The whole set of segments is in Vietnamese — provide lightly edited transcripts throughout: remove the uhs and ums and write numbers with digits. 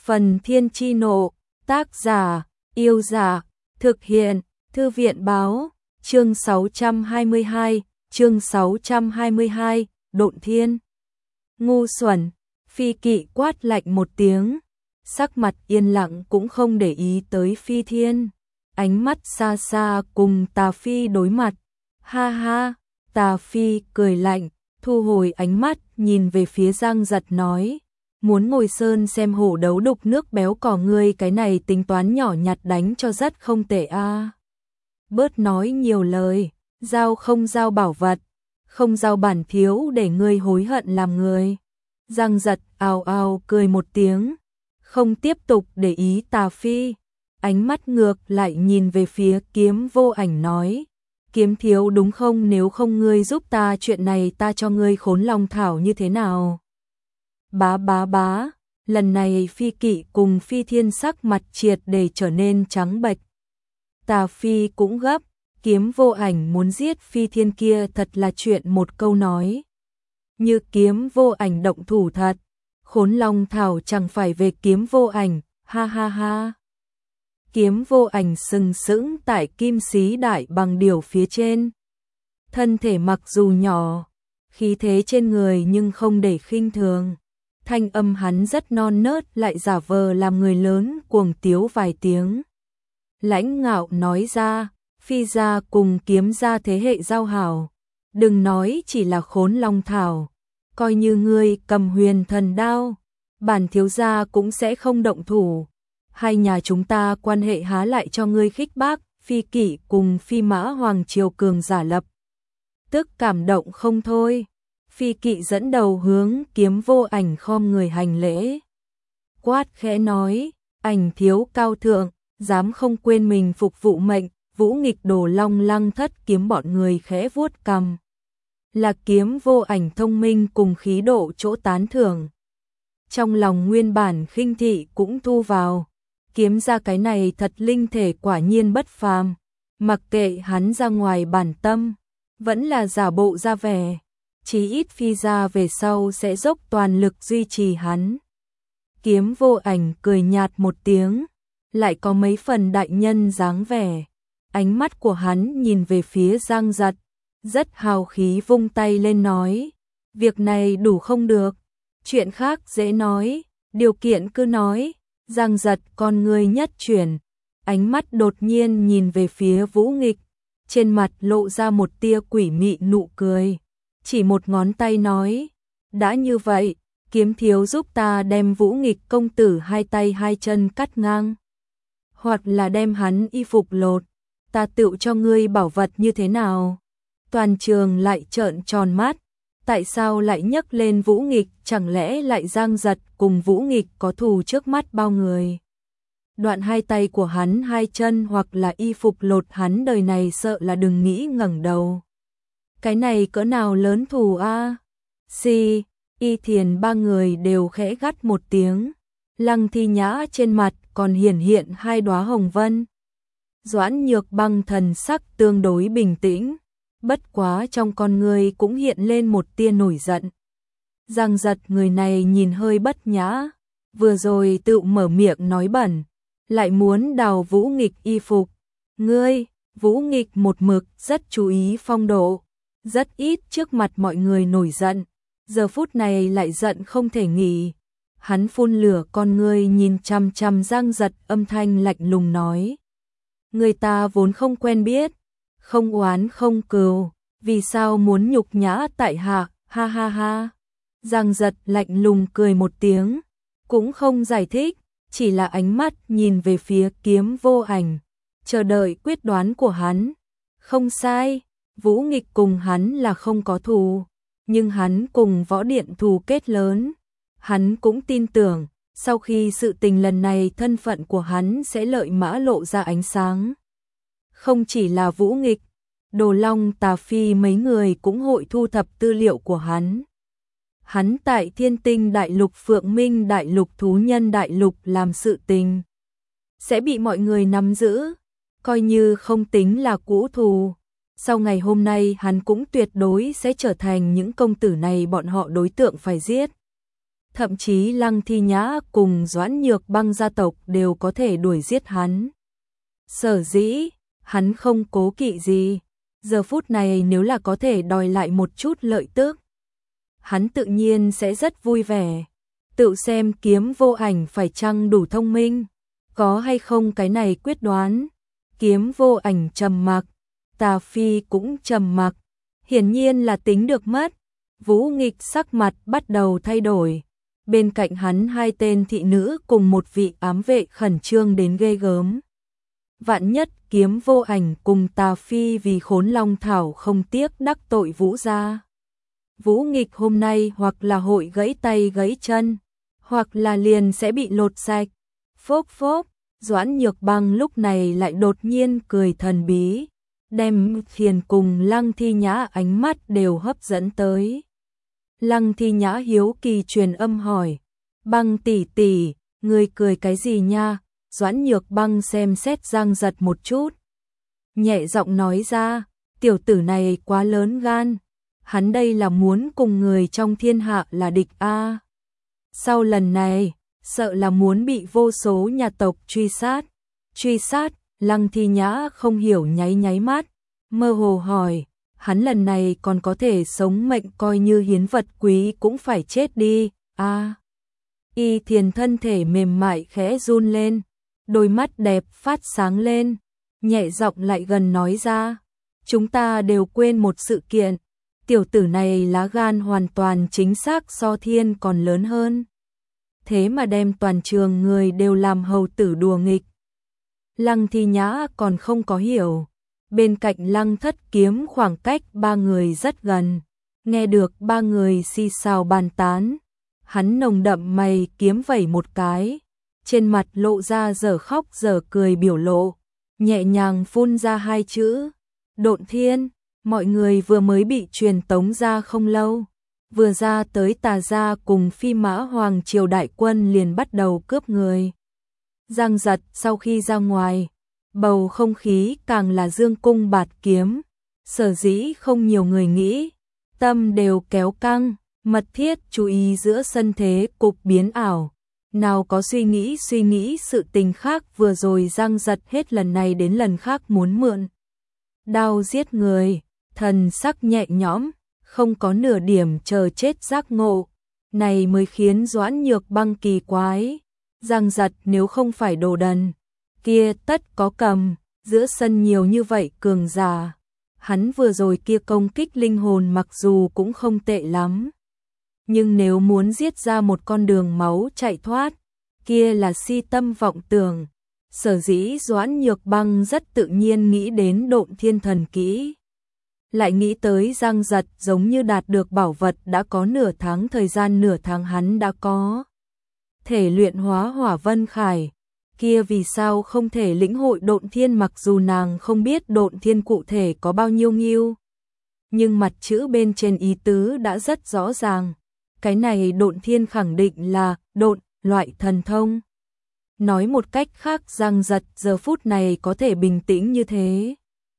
Phần Thiên Chi Nộ, tác giả, Yêu Giả, thực hiện, Thư viện Báo, chương 622, Độn Thiên. Ngu xuẩn, Phi Kỵ quát lạnh một tiếng, sắc mặt yên lặng cũng không để ý tới Phi Thiên, ánh mắt xa xa cùng Tà Phi đối mặt. Ha ha, Tà Phi cười lạnh, thu hồi ánh mắt nhìn về phía Giang Giật nói, muốn ngồi sơn xem hổ đấu đục nước béo cò, ngươi cái này tính toán nhỏ nhặt đánh cho rất không tệ a. Bớt nói nhiều lời, giao không giao bảo vật, không giao bản thiếu để ngươi hối hận làm người. Giang Giật ào ào cười một tiếng, không tiếp tục để ý Tà Phi, ánh mắt ngược lại nhìn về phía Kiếm Vô Ảnh nói, Kiếm thiếu đúng không, nếu không ngươi giúp ta chuyện này ta cho ngươi Khốn Long Thảo như thế nào? Bá bá bá, lần này Phi Kỵ cùng Phi Thiên sắc mặt triệt để trở nên trắng bệch. Tà Phi cũng gấp, Kiếm Vô Ảnh muốn giết Phi Thiên kia thật là chuyện một câu nói. Như Kiếm Vô Ảnh động thủ thật, Khốn Long Thảo chẳng phải về Kiếm Vô Ảnh, ha ha ha. Kiếm Vô Ảnh sừng sững tại Kim Xí Đại Bằng Điểu phía trên. Thân thể mặc dù nhỏ, khí thế trên người nhưng không để khinh thường. Thanh âm hắn rất non nớt lại giả vờ làm người lớn cuồng tiếu vài tiếng. Lãnh ngạo nói ra, Phi gia cùng Kiếm gia thế hệ giao hảo. Đừng nói chỉ là Khốn Long Thảo, coi như ngươi cầm Huyền Thần Đao, bản thiếu gia cũng sẽ không động thủ. Hai nhà chúng ta quan hệ há lại cho ngươi khích bác. Phi Kỵ cùng Phi Mã Hoàng Triều cường giả lập tức cảm động không thôi. Phi Kỵ dẫn đầu hướng Kiếm Vô Ảnh khom người hành lễ, quát khẽ nói, Ảnh thiếu cao thượng, dám không quên mình phục vụ mệnh. Vũ Nghịch Đồ Long Lăng Thất Kiếm bọn người khẽ vuốt cằm, là Kiếm Vô Ảnh thông minh cùng khí độ chỗ tán thưởng. Trong lòng nguyên bản khinh thị cũng thu vào, Kiếm ra cái này thật linh thể quả nhiên bất phàm, mặc kệ hắn ra ngoài bản tâm, vẫn là giả bộ ra vẻ, chí ít Phi ra về sau sẽ dốc toàn lực duy trì hắn. Kiếm Vô Ảnh cười nhạt một tiếng, lại có mấy phần đại nhân dáng vẻ. Ánh mắt của hắn nhìn về phía Giang Giật, rất hào khí vung tay lên nói, việc này đủ không được, chuyện khác dễ nói, điều kiện cứ nói. Giang Giật con người nhất chuyển, ánh mắt đột nhiên nhìn về phía Vũ Nghịch, trên mặt lộ ra một tia quỷ mị nụ cười, chỉ một ngón tay nói, đã như vậy, Kiếm thiếu giúp ta đem Vũ Nghịch công tử hai tay hai chân cắt ngang, hoặc là đem hắn y phục lột, ta tựu cho ngươi bảo vật như thế nào? Toàn trường lại trợn tròn mắt, tại sao lại nhấc lên Vũ Nghịch, chẳng lẽ lại Giang Giật cùng Vũ Nghịch có thù trước mắt bao người? Đoạn hai tay của hắn hai chân hoặc là y phục lột hắn đời này sợ là đừng nghĩ ngẩng đầu. Cái này cỡ nào lớn thù a? Si, Y Thiền ba người đều khẽ gắt một tiếng, Lăng Thi Nhã trên mặt còn hiển hiện hai đóa hồng vân. Doãn Nhược Băng thần sắc tương đối bình tĩnh, bất quá trong con người cũng hiện lên một tia nổi giận. Giang Giật người này nhìn hơi bất nhã, vừa rồi tự mở miệng nói bẩn, lại muốn đào Vũ Nghịch y phục. Ngươi, Vũ Nghịch một mực rất chú ý phong độ, rất ít trước mặt mọi người nổi giận, giờ phút này lại giận không thể nghỉ. Hắn phun lửa con ngươi nhìn chằm chằm Giang Giật, âm thanh lạnh lùng nói, người ta vốn không quen biết, không oán không cừu, vì sao muốn nhục nhã tại hạ, ha ha ha. Giang Giật lạnh lùng cười một tiếng, cũng không giải thích, chỉ là ánh mắt nhìn về phía Kiếm Vô Ảnh, chờ đợi quyết đoán của hắn. Không sai, Vũ Nghịch cùng hắn là không có thù, nhưng hắn cùng Võ Điện thù kết lớn. Hắn cũng tin tưởng, sau khi sự tình lần này thân phận của hắn sẽ lợi mã lộ ra ánh sáng. Không chỉ là Vũ Nghịch, Đồ Long Tà Phi mấy người cũng hội thu thập tư liệu của hắn. Hắn tại Thiên Tinh Đại Lục, Phượng Minh Đại Lục, Thú Nhân Đại Lục làm sự tình, sẽ bị mọi người nắm giữ, coi như không tính là cũ thù. Sau ngày hôm nay hắn cũng tuyệt đối sẽ trở thành những công tử này bọn họ đối tượng phải giết. thậm chí Lăng Thi Nhã cùng Doãn Nhược Băng gia tộc đều có thể đuổi giết hắn. Sở dĩ, hắn không cố kỵ gì, giờ phút này nếu là có thể đòi lại một chút lợi tức, hắn tự nhiên sẽ rất vui vẻ. Tự xem Kiếm Vô Ảnh phải chăng đủ thông minh, có hay không cái này quyết đoán. Kiếm Vô Ảnh trầm mặc, Tà Phi cũng trầm mặc, hiển nhiên là tính được mất. Vũ Nghịch sắc mặt bắt đầu thay đổi, bên cạnh hắn hai tên thị nữ cùng một vị ám vệ khẩn trương đến ghê gớm. Vạn nhất Kiếm Vô Ảnh cùng Tà Phi vì Khốn Long Thảo không tiếc đắc tội Vũ gia. Vũ Nghịch hôm nay hoặc là hội gãy tay gãy chân, hoặc là liền sẽ bị lột sạch. Phốc phốc, Doãn Nhược Băng lúc này lại đột nhiên cười thần bí, đem Thiền cùng Lăng Thi Nhã ánh mắt đều hấp dẫn tới. Lăng Thi Nhã hiếu kỳ truyền âm hỏi, Băng tỷ tỷ, ngươi cười cái gì nha? Doãn Nhược Băng xem xét Giang Giật một chút, nhẹ giọng nói ra, tiểu tử này quá lớn gan, hắn đây là muốn cùng người trong thiên hạ là địch a. Sau lần này, sợ là muốn bị vô số nhà tộc truy sát. Truy sát, Lăng Thi Nhã không hiểu nháy nháy mắt, mơ hồ hỏi, hắn lần này còn có thể sống mệnh coi như hiến vật quý cũng phải chết đi, a. Y Thiền thân thể mềm mại khẽ run lên, đôi mắt đẹp phát sáng lên, nhẹ giọng lại gần nói ra, chúng ta đều quên một sự kiện, tiểu tử này lá gan hoàn toàn chính xác so thiên còn lớn hơn. Thế mà đem toàn trường người đều làm hầu tử đùa nghịch. Lăng Thi Nhã còn không có hiểu, bên cạnh Lăng Thất Kiếm khoảng cách ba người rất gần, nghe được ba người xì xào bàn tán, hắn nồng đậm mày kiếm vẩy một cái, trên mặt lộ ra dở khóc dở cười biểu lộ, nhẹ nhàng phun ra hai chữ, Độn Thiên. Mọi người vừa mới bị truyền tống ra không lâu, vừa ra tới Tà gia cùng Phi Mã Hoàng triều đại quân liền bắt đầu cướp người. Giang Giật sau khi ra ngoài, bầu không khí càng là dương cung bạt kiếm, sở dĩ không nhiều người nghĩ, tâm đều kéo căng, mật thiết chú ý giữa sân thế cục biến ảo. Nào có suy nghĩ sự tình khác, vừa rồi Giang Giật hết lần này đến lần khác muốn mượn đao giết người, thần sắc nhẹ nhõm, không có nửa điểm chờ chết giác ngộ, này mới khiến Doãn Nhược Băng kỳ quái. Giang Giật nếu không phải đồ đần, kia tất có cầm, giữa sân nhiều như vậy cường giả, hắn vừa rồi kia công kích linh hồn mặc dù cũng không tệ lắm, nhưng nếu muốn giết ra một con đường máu chạy thoát, kia là si tâm vọng tưởng. Sở dĩ Doãn Nhược Băng rất tự nhiên nghĩ đến Độn Thiên thần kỹ, lại nghĩ tới Giang Giật giống như đạt được bảo vật đã có nửa tháng thời gian, nửa tháng hắn đã có thể luyện hóa Hỏa Vân Khải, kia vì sao không thể lĩnh hội Độn Thiên, mặc dù nàng không biết Độn Thiên cụ thể có bao nhiêu nghiêu, nhưng mặt chữ bên trên ý tứ đã rất rõ ràng, cái này Độn Thiên khẳng định là độn loại thần thông. Nói một cách khác, Giang Giật giờ phút này có thể bình tĩnh như thế,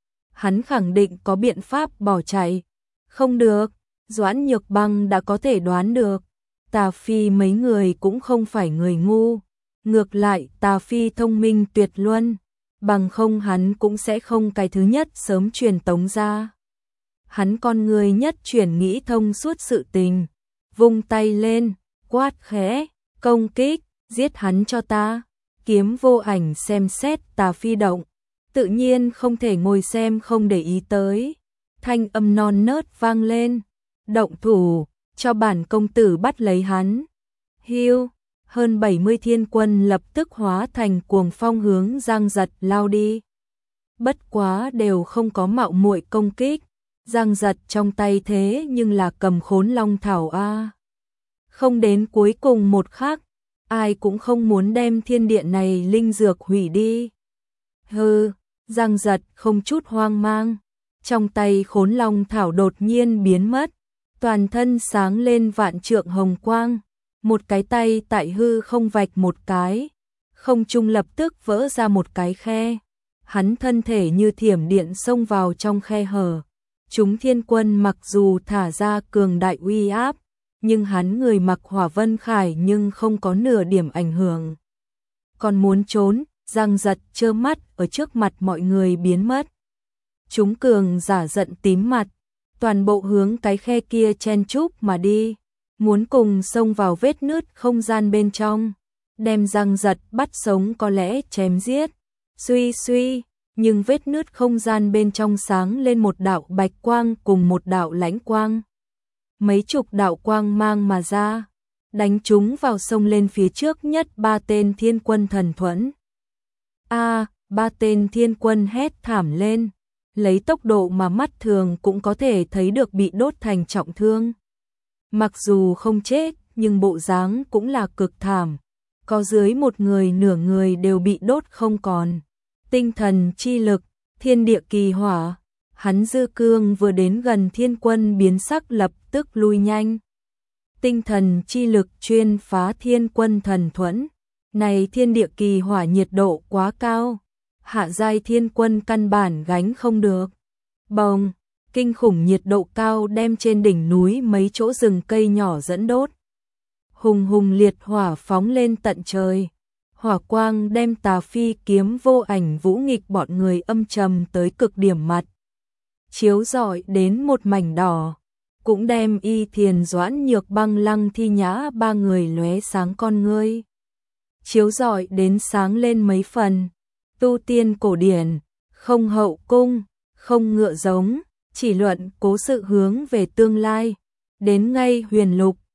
hắn khẳng định có biện pháp bỏ chạy. Không được, Doãn Nhược Băng đã có thể đoán được, Tà Phi mấy người cũng không phải người ngu, ngược lại Tà Phi thông minh tuyệt luân, bằng không hắn cũng sẽ không cái thứ nhất sớm truyền tống ra. Hắn con người nhất chuyển nghĩ thông suốt sự tình, vung tay lên, quát khẽ, công kích, giết hắn cho ta. Kiếm Vô Ảnh xem xét Tà Phi động, tự nhiên không thể ngồi xem không để ý tới, thanh âm non nớt vang lên, động thủ, cho bản công tử bắt lấy hắn. Hiu, hơn 70 thiên quân lập tức hóa thành cuồng phong hướng Giang Giật lao đi. Bất quá đều không có mạo muội công kích, Giang Giật trong tay thế nhưng là cầm Khốn Long Thảo a. Không đến cuối cùng một khắc, ai cũng không muốn đem thiên điện này linh dược hủy đi. Hừ, Giang Giật không chút hoang mang, trong tay Khốn Long Thảo đột nhiên biến mất, toàn thân sáng lên vạn trượng hồng quang, một cái tay tại hư không vạch một cái, không trung lập tức vỡ ra một cái khe, hắn thân thể như thiểm điện xông vào trong khe hở. Chúng thiên quân mặc dù thả ra cường đại uy áp, nhưng hắn người mặc Hỏa Vân Khải nhưng không có nửa điểm ảnh hưởng. Còn muốn trốn, Giang Giật trơ mắt ở trước mặt mọi người biến mất. Chúng cường giả giận tím mặt, toàn bộ hướng cái khe kia chen chúc mà đi, muốn cùng xông vào vết nứt không gian bên trong, đem Giang Giật bắt sống có lẽ chém giết. Suy suy, nhưng vết nứt không gian bên trong sáng lên một đạo bạch quang cùng một đạo lãnh quang. Mấy chục đạo quang mang mà ra, đánh chúng vào sông lên phía trước nhất ba tên thiên quân thần thuẫn. Ba tên thiên quân hét thảm lên, lấy tốc độ mà mắt thường cũng có thể thấy được bị đốt thành trọng thương. Mặc dù không chết, nhưng bộ dáng cũng là cực thảm, có dưới một người nửa người đều bị đốt không còn. Tinh thần chi lực, thiên địa kỳ hỏa, hắn dư cương vừa đến gần thiên quân biến sắc lập tức lui nhanh. Tinh thần chi lực chuyên phá thiên quân thần thuẫn, này thiên địa kỳ hỏa nhiệt độ quá cao, hạ giai thiên quân căn bản gánh không được. Bồng, kinh khủng nhiệt độ cao đem trên đỉnh núi mấy chỗ rừng cây nhỏ dẫn đốt. Hùng hùng liệt hỏa phóng lên tận trời. Hỏa quang đem Tà Phi kiếm vô ảnh vũ nghịch bọn người âm trầm tới cực điểm mặt. Chiếu rọi đến một mảnh đỏ, cũng đem Y Thiền Doãn Nhược Băng Lăng Thi Nhã ba người lóe sáng con ngươi. Chiếu rọi đến sáng lên mấy phần, tu tiên cổ điển, không hậu cung, không ngựa giống, chỉ luận cố sự hướng về tương lai, đến ngay huyền lục,